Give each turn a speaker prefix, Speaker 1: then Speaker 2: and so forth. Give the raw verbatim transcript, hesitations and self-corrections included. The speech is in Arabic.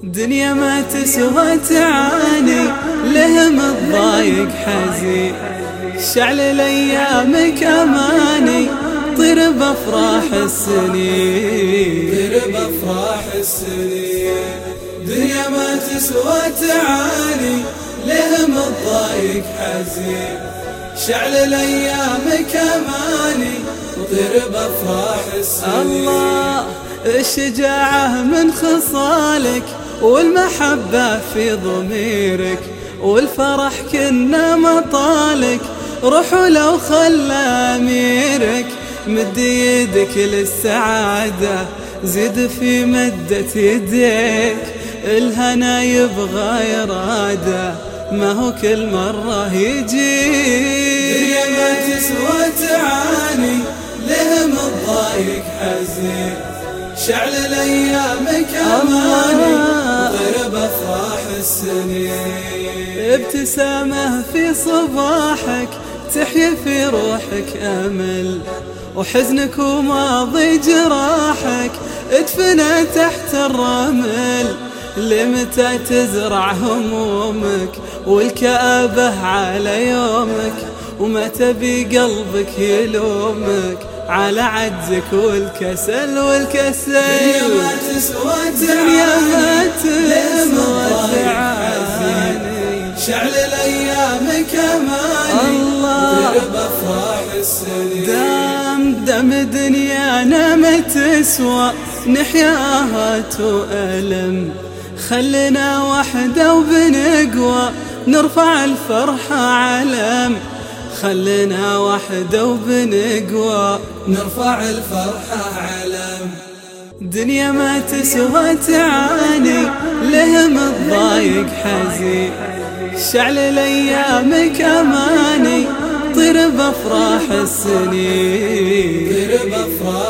Speaker 1: دنيا ما تسوى تعاني، لهم الضايق حزين. شعل ايامك اماني، طير بافراح السنين،
Speaker 2: طير بافراح السنين. دنيا ما تسوى تعاني، لهم الضايق حزين. شعل ايامك اماني، طير بافراح السنين.
Speaker 1: الله الشجاعة من خصالك، والمحبة في ضميرك، والفرح كنا مطالك. روح لو خلى أميرك، مد يدك للسعادة، زد في مدة يديك. الهنا يبغى إرادة، ما هو كل مرة يجيك.
Speaker 2: دنيا ما تسوى تعاني، لهم الضايق حزين. شعل الايامك اماني، طير بافراح السنين.
Speaker 1: ابتسامة في صباحك، تحيا في روحك امل. وحزنك وماضي جراحك، ادفنا تحت الرمل. لمتى تزرع همومك، والكآبة على يومك؟ ومتى بقلبك يلومك، على عجزك والكسل والكسل؟
Speaker 2: دنيا ما تسوى
Speaker 1: دنيا ما
Speaker 2: تسوى
Speaker 1: تعاني.
Speaker 2: شعل الايامك اماني،
Speaker 1: الله
Speaker 2: طير بافراح السنين.
Speaker 1: دام دم دنيانا ما تسوى، نحياها وألم. خلنا وحدة وبنقوى، نرفع الفرحة علم. خلنا وحدة وبنقوى،
Speaker 2: نرفع الفرحة علم.
Speaker 1: دنيا ما تسوى تعاني، لهم الضايق حزين. شعل الايامك اماني، طير بافراح السنين،
Speaker 2: طير بافراح